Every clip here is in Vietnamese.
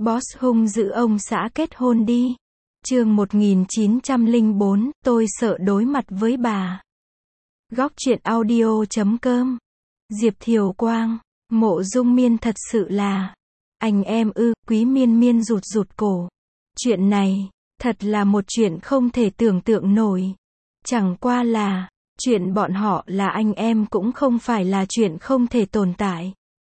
Boss hung dữ ông xã kết hôn đi. Chương 1904, tôi sợ đối mặt với bà. Góc truyện audio.com. Diệp Thiều Quang, Mộ Dung Miên thật sự là anh em ư? Quý Miên Miên rụt cổ. Chuyện này thật là một chuyện không thể tưởng tượng nổi. Chẳng qua là chuyện bọn họ là anh em cũng không phải là chuyện không thể tồn tại.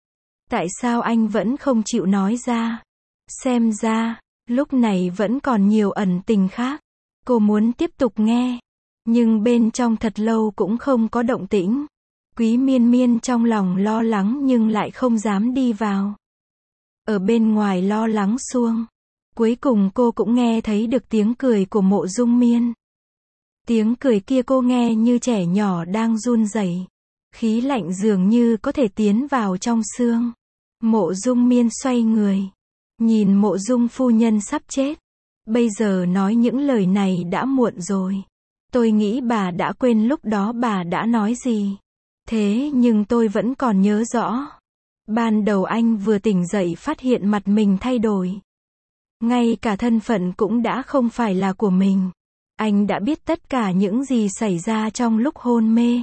Tại sao anh vẫn không chịu nói ra? Xem ra lúc này vẫn còn nhiều ẩn tình khác. Cô muốn tiếp tục nghe, nhưng bên trong thật lâu cũng không có động tĩnh. Quý Miên Miên trong lòng lo lắng nhưng lại không dám đi vào. Ở bên ngoài lo lắng suông, cuối cùng cô cũng nghe thấy được tiếng cười của Mộ Dung Miên. Tiếng cười kia cô nghe như trẻ nhỏ đang run rẩy, khí lạnh dường như có thể tiến vào trong xương. Mộ Dung Miên xoay người, nhìn Mộ Dung phu nhân sắp chết. Bây giờ nói những lời này đã muộn rồi. Tôi nghĩ bà đã quên lúc đó bà đã nói gì. Thế nhưng tôi vẫn còn nhớ rõ. Ban đầu anh vừa tỉnh dậy phát hiện mặt mình thay đổi. Ngay cả thân phận cũng đã không phải là của mình. Anh đã biết tất cả những gì xảy ra trong lúc hôn mê.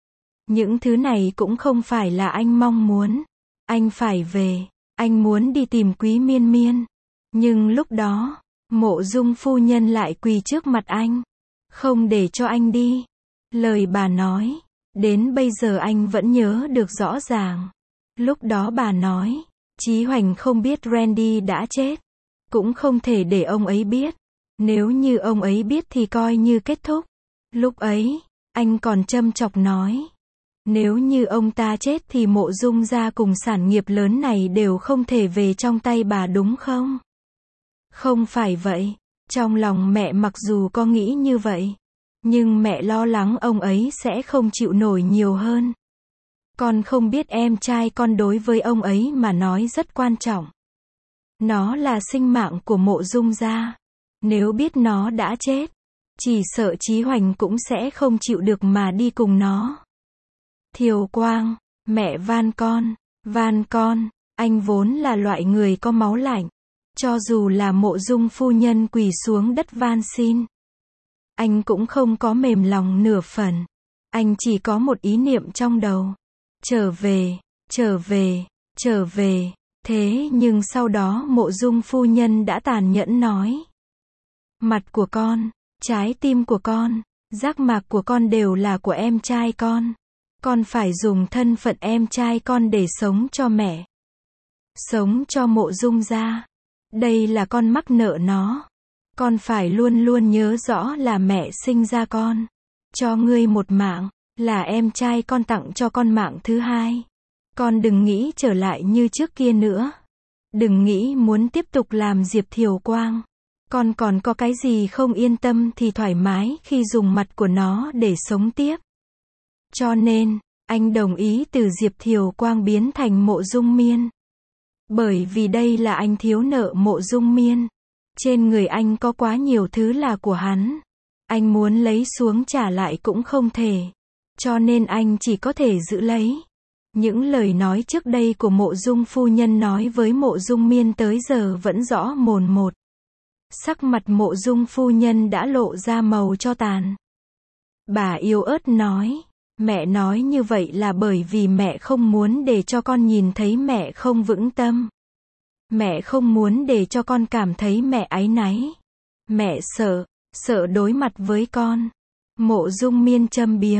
Những thứ này cũng không phải là anh mong muốn. Anh phải về. Anh muốn đi tìm Quý Miên Miên. Nhưng lúc đó, Mộ Dung phu nhân lại quỳ trước mặt anh. Không để cho anh đi. Lời bà nói, đến bây giờ anh vẫn nhớ được rõ ràng. Lúc đó bà nói, Chí Hoành không biết Randy đã chết. Cũng không thể để ông ấy biết. Nếu như ông ấy biết thì coi như kết thúc. Lúc ấy, anh còn châm chọc nói. Nếu như ông ta chết thì Mộ Dung gia cùng sản nghiệp lớn này đều không thể về trong tay bà đúng không? Không phải vậy. Trong lòng mẹ mặc dù có nghĩ như vậy, nhưng mẹ lo lắng ông ấy sẽ không chịu nổi nhiều hơn. Con không biết em trai con đối với ông ấy mà nói rất quan trọng. Nó là sinh mạng của Mộ Dung gia. Nếu biết nó đã chết, chỉ sợ Chí Hoành cũng sẽ không chịu được mà đi cùng nó. Thiều Quang, mẹ van con, anh vốn là loại người có máu lạnh. Cho dù là Mộ Dung phu nhân quỳ xuống đất van xin, anh cũng không có mềm lòng nửa phần. Anh chỉ có một ý niệm trong đầu. Trở về. Thế nhưng sau đó Mộ Dung phu nhân đã tàn nhẫn nói. Mặt của con, trái tim của con, giác mạc của con đều là của em trai con. Con phải dùng thân phận em trai con để sống cho mẹ. Sống cho Mộ Dung gia. Đây là con mắc nợ nó. Con phải luôn luôn nhớ rõ là mẹ sinh ra con. Cho ngươi một mạng, là em trai con tặng cho con mạng thứ hai. Con đừng nghĩ trở lại như trước kia nữa. Đừng nghĩ muốn tiếp tục làm Diệp Thiều Quang. Con còn có cái gì không yên tâm thì thoải mái khi dùng mặt của nó để sống tiếp. Cho nên, anh đồng ý từ Diệp Thiều Quang biến thành Mộ Dung Miên. Bởi vì đây là anh thiếu nợ Mộ Dung Miên. Trên người anh có quá nhiều thứ là của hắn. Anh muốn lấy xuống trả lại cũng không thể. Cho nên anh chỉ có thể giữ lấy. Những lời nói trước đây của Mộ Dung phu nhân nói với Mộ Dung Miên tới giờ vẫn rõ mồn một. Sắc mặt Mộ Dung phu nhân đã lộ ra màu cho tàn. Bà yếu ớt nói. Mẹ nói như vậy là bởi vì mẹ không muốn để cho con nhìn thấy mẹ không vững tâm. Mẹ không muốn để cho con cảm thấy mẹ áy náy. Mẹ sợ đối mặt với con. Mộ Dung Miên châm biếm.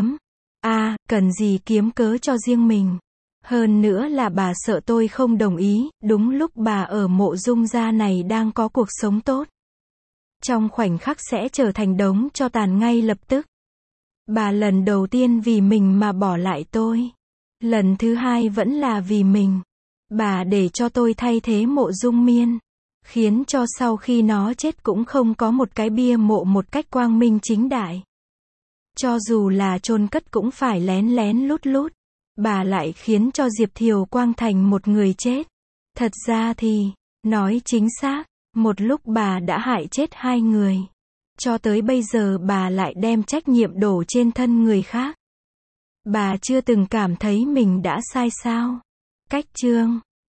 Cần gì kiếm cớ cho riêng mình. Hơn nữa là bà sợ tôi không đồng ý, đúng lúc bà ở Mộ Dung gia này đang có cuộc sống tốt. Trong khoảnh khắc sẽ trở thành đống tro tàn ngay lập tức. Bà lần đầu tiên vì mình mà bỏ lại tôi. Lần thứ hai vẫn là vì mình. Bà để cho tôi thay thế Mộ Dung Miên. Khiến cho sau khi nó chết cũng không có một cái bia mộ một cách quang minh chính đại. Cho dù là chôn cất cũng phải lén lén lút lút. Bà lại khiến cho Diệp Thiều Quang thành một người chết. Thật ra thì, nói chính xác, một lúc bà đã hại chết hai người. Cho tới bây giờ bà lại đem trách nhiệm đổ trên thân người khác. Bà chưa từng cảm thấy mình đã sai sao? Cách chương